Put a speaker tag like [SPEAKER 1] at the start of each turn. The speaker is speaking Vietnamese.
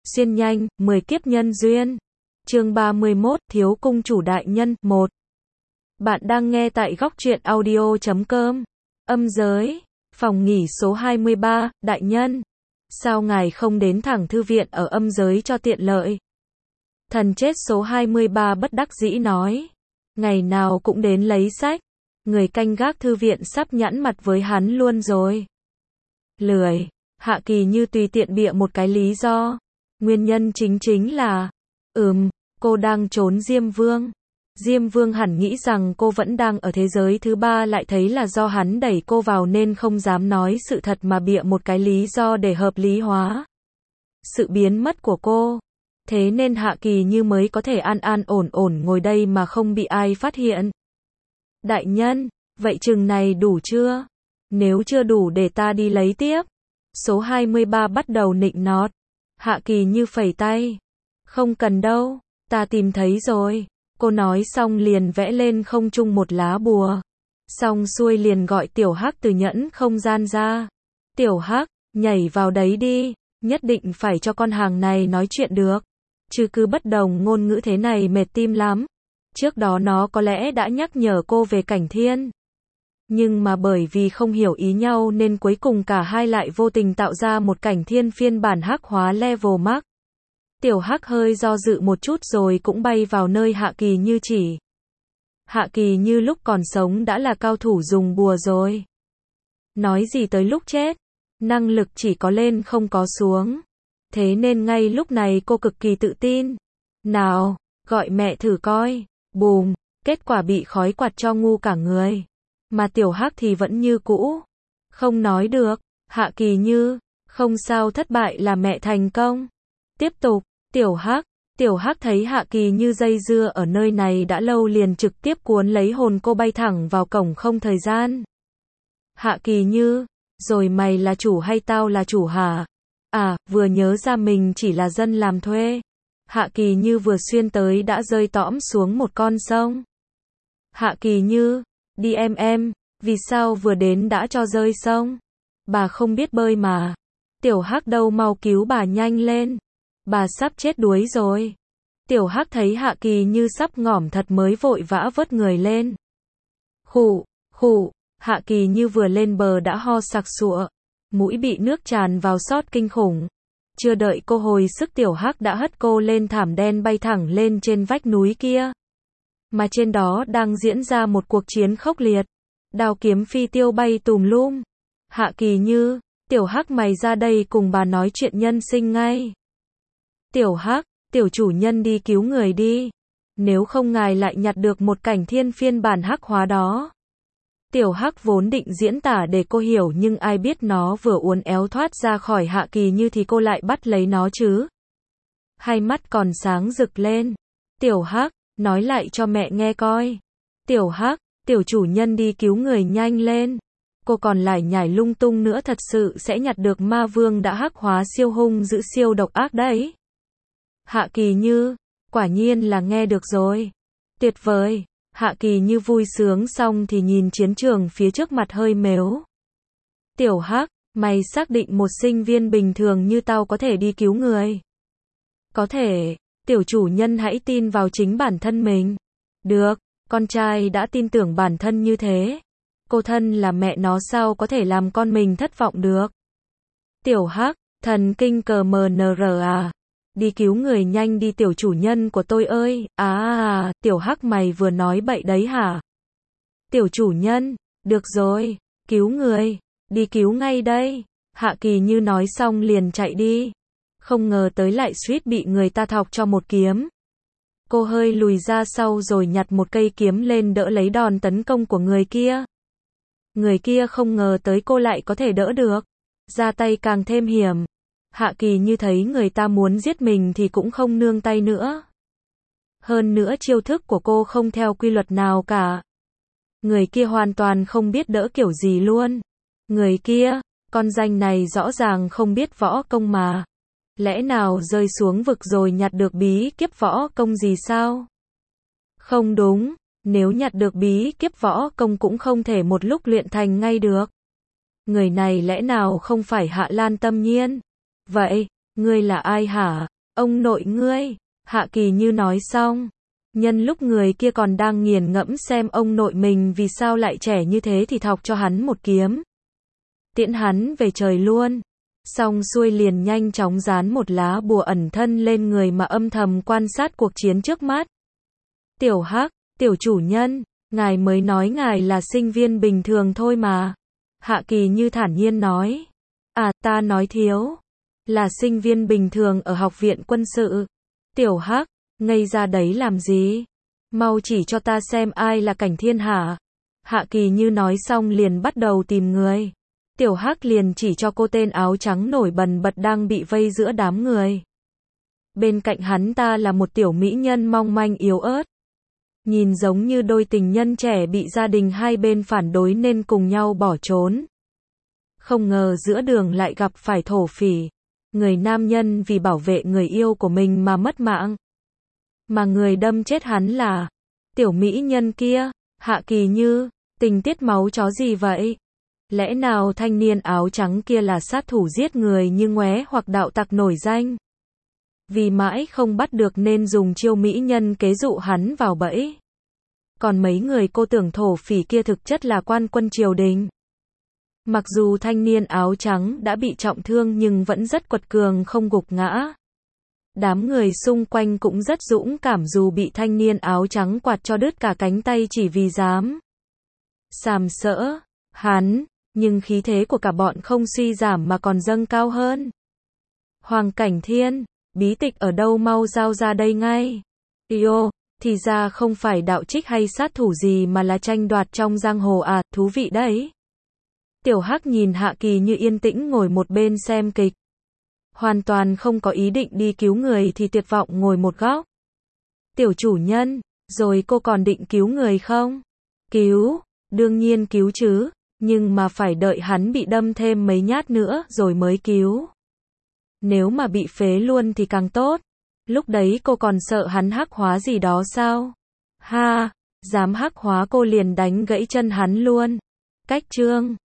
[SPEAKER 1] Xuyên nhanh, 10 kiếp nhân duyên. Chương 31, Thiếu cung chủ đại nhân, 1. Bạn đang nghe tại góc truyện audio.com. Âm giới, phòng nghỉ số 23, đại nhân. Sao ngài không đến thẳng thư viện ở âm giới cho tiện lợi? Thần chết số 23 bất đắc dĩ nói. Ngày nào cũng đến lấy sách. Người canh gác thư viện sắp nhẵn mặt với hắn luôn rồi. Lười. Hạ Kỳ Như tùy tiện bịa một cái lý do. Nguyên nhân chính là, cô đang trốn Diêm Vương. Diêm Vương hẳn nghĩ rằng cô vẫn đang ở thế giới thứ ba, lại thấy là do hắn đẩy cô vào nên không dám nói sự thật mà bịa một cái lý do để hợp lý hóa sự biến mất của cô. Thế nên Hạ Kỳ Như mới có thể an an ổn ổn ngồi đây mà không bị ai phát hiện. Đại nhân, vậy chừng này đủ chưa? Nếu chưa đủ để ta đi lấy tiếp. Số 23 bắt đầu nịnh nọt. Hạ Kỳ Như phẩy tay. Không cần đâu, ta tìm thấy rồi. Cô nói xong liền vẽ lên không trung một lá bùa. Xong xuôi liền gọi Tiểu Hắc từ nhẫn không gian ra. Tiểu Hắc, nhảy vào đấy đi, nhất định phải cho con hàng này nói chuyện được. Chứ cứ bất đồng ngôn ngữ thế này mệt tim lắm. Trước đó nó có lẽ đã nhắc nhở cô về Cảnh Thiên. Nhưng mà bởi vì không hiểu ý nhau nên cuối cùng cả hai lại vô tình tạo ra một Cảnh Thiên phiên bản hắc hóa level max. Tiểu Hắc hơi do dự một chút rồi cũng bay vào nơi Hạ Kỳ Như chỉ. Hạ Kỳ Như lúc còn sống đã là cao thủ dùng bùa rồi. Nói gì tới lúc chết, năng lực chỉ có lên không có xuống. Thế nên ngay lúc này cô cực kỳ tự tin. Nào, gọi mẹ thử coi. Bùm, kết quả bị khói quạt cho ngu cả người. Mà Tiểu Hắc thì vẫn như cũ. Không nói được. Hạ Kỳ Như, không sao, thất bại là mẹ thành công. Tiếp tục, Tiểu Hắc thấy Hạ Kỳ Như dây dưa ở nơi này đã lâu liền trực tiếp cuốn lấy hồn cô bay thẳng vào cổng không thời gian. Hạ Kỳ Như, rồi mày là chủ hay tao là chủ hả? À, vừa nhớ ra mình chỉ là dân làm thuê. Hạ Kỳ Như vừa xuyên tới đã rơi tõm xuống một con sông. Hạ Kỳ Như, đi em, vì sao vừa đến đã cho rơi sông? Bà không biết bơi mà. Tiểu Hắc đâu, mau cứu bà nhanh lên. Bà sắp chết đuối rồi. Tiểu Hắc thấy Hạ Kỳ Như sắp ngỏm thật mới vội vã vớt người lên. Khụ, Hạ Kỳ Như vừa lên bờ đã ho sặc sụa. Mũi bị nước tràn vào sót kinh khủng. Chưa đợi cô hồi sức Tiểu Hắc đã hất cô lên thảm đen bay thẳng lên trên vách núi kia. Mà trên đó đang diễn ra một cuộc chiến khốc liệt. Đao kiếm phi tiêu bay tùm lum. Hạ Kỳ Như, Tiểu Hắc mày ra đây cùng bà nói chuyện nhân sinh ngay. Tiểu Hắc, tiểu chủ nhân đi cứu người đi. Nếu không ngài lại nhặt được một Cảnh Thiên phiên bản hắc hóa đó. Tiểu Hắc vốn định diễn tả để cô hiểu nhưng ai biết nó vừa uốn éo thoát ra khỏi Hạ Kỳ Như thì cô lại bắt lấy nó chứ. Hai mắt còn sáng rực lên. Tiểu Hắc, nói lại cho mẹ nghe coi. Tiểu Hắc, tiểu chủ nhân đi cứu người nhanh lên. Cô còn lại nhảy lung tung nữa thật sự sẽ nhặt được ma vương đã hắc hóa siêu hung dữ siêu độc ác đấy. Hạ Kỳ Như, quả nhiên là nghe được rồi. Tuyệt vời. Hạ Kỳ Như vui sướng xong thì nhìn chiến trường phía trước mặt hơi mếu. Tiểu Hắc, mày xác định một sinh viên bình thường như tao có thể đi cứu người? Có thể, tiểu chủ nhân hãy tin vào chính bản thân mình. Được, con trai đã tin tưởng bản thân như thế. Cô thân là mẹ nó sao có thể làm con mình thất vọng được. Tiểu Hắc, thần kinh cờ MNR à. Đi cứu người nhanh đi tiểu chủ nhân của tôi ơi. Tiểu Hắc mày vừa nói bậy đấy hả? Tiểu chủ nhân, được rồi, cứu người, đi cứu ngay đây. Hạ Kỳ Như nói xong liền chạy đi. Không ngờ tới lại suýt bị người ta thọc cho một kiếm. Cô hơi lùi ra sau rồi nhặt một cây kiếm lên đỡ lấy đòn tấn công của người kia. Người kia không ngờ tới cô lại có thể đỡ được. Ra tay càng thêm hiểm. Hạ Kỳ Như thấy người ta muốn giết mình thì cũng không nương tay nữa. Hơn nữa chiêu thức của cô không theo quy luật nào cả. Người kia hoàn toàn không biết đỡ kiểu gì luôn. Người kia, con danh này rõ ràng không biết võ công mà. Lẽ nào rơi xuống vực rồi nhặt được bí kíp võ công gì sao? Không đúng, nếu nhặt được bí kíp võ công cũng không thể một lúc luyện thành ngay được. Người này lẽ nào không phải Hạ Lan Tâm Nhiên? Vậy, ngươi là ai hả? Ông nội ngươi. Hạ Kỳ Như nói xong. Nhân lúc người kia còn đang nghiền ngẫm xem ông nội mình vì sao lại trẻ như thế thì thọc cho hắn một kiếm. Tiễn hắn về trời luôn. Xong xuôi liền nhanh chóng dán một lá bùa ẩn thân lên người mà âm thầm quan sát cuộc chiến trước mắt. Tiểu Hắc, tiểu chủ nhân, ngài mới nói ngài là sinh viên bình thường thôi mà. Hạ Kỳ Như thản nhiên nói. À, ta nói thiếu. Là sinh viên bình thường ở học viện quân sự. Tiểu Hắc, ngây ra đấy làm gì? Mau chỉ cho ta xem ai là Cảnh Thiên hả? Hạ Kỳ Như nói xong liền bắt đầu tìm người. Tiểu Hắc liền chỉ cho cô tên áo trắng nổi bần bật đang bị vây giữa đám người. Bên cạnh hắn ta là một tiểu mỹ nhân mong manh yếu ớt. Nhìn giống như đôi tình nhân trẻ bị gia đình hai bên phản đối nên cùng nhau bỏ trốn. Không ngờ giữa đường lại gặp phải thổ phỉ. Người nam nhân vì bảo vệ người yêu của mình mà mất mạng. Mà người đâm chết hắn là tiểu mỹ nhân kia. Hạ Kỳ Như, tình tiết máu chó gì vậy? Lẽ nào thanh niên áo trắng kia là sát thủ giết người như ngoé hoặc đạo tặc nổi danh? Vì mãi không bắt được nên dùng chiêu mỹ nhân kế dụ hắn vào bẫy. Còn mấy người cô tưởng thổ phỉ kia thực chất là quan quân triều đình. Mặc dù thanh niên áo trắng đã bị trọng thương nhưng vẫn rất quật cường không gục ngã. Đám người xung quanh cũng rất dũng cảm dù bị thanh niên áo trắng quạt cho đứt cả cánh tay chỉ vì dám sàm sỡ hắn, nhưng khí thế của cả bọn không suy giảm mà còn dâng cao hơn. Hoàng Cảnh Thiên, bí tịch ở đâu mau giao ra đây ngay. Yêu, thì ra không phải đạo trích hay sát thủ gì mà là tranh đoạt trong giang hồ à, thú vị đấy. Tiểu Hắc nhìn Hạ Kỳ Như yên tĩnh ngồi một bên xem kịch. Hoàn toàn không có ý định đi cứu người thì tuyệt vọng ngồi một góc. Tiểu chủ nhân, rồi cô còn định cứu người không? Cứu, đương nhiên cứu chứ, nhưng mà phải đợi hắn bị đâm thêm mấy nhát nữa rồi mới cứu. Nếu mà bị phế luôn thì càng tốt. Lúc đấy cô còn sợ hắn hắc hóa gì đó sao? Ha, dám hắc hóa cô liền đánh gãy chân hắn luôn. Cách chương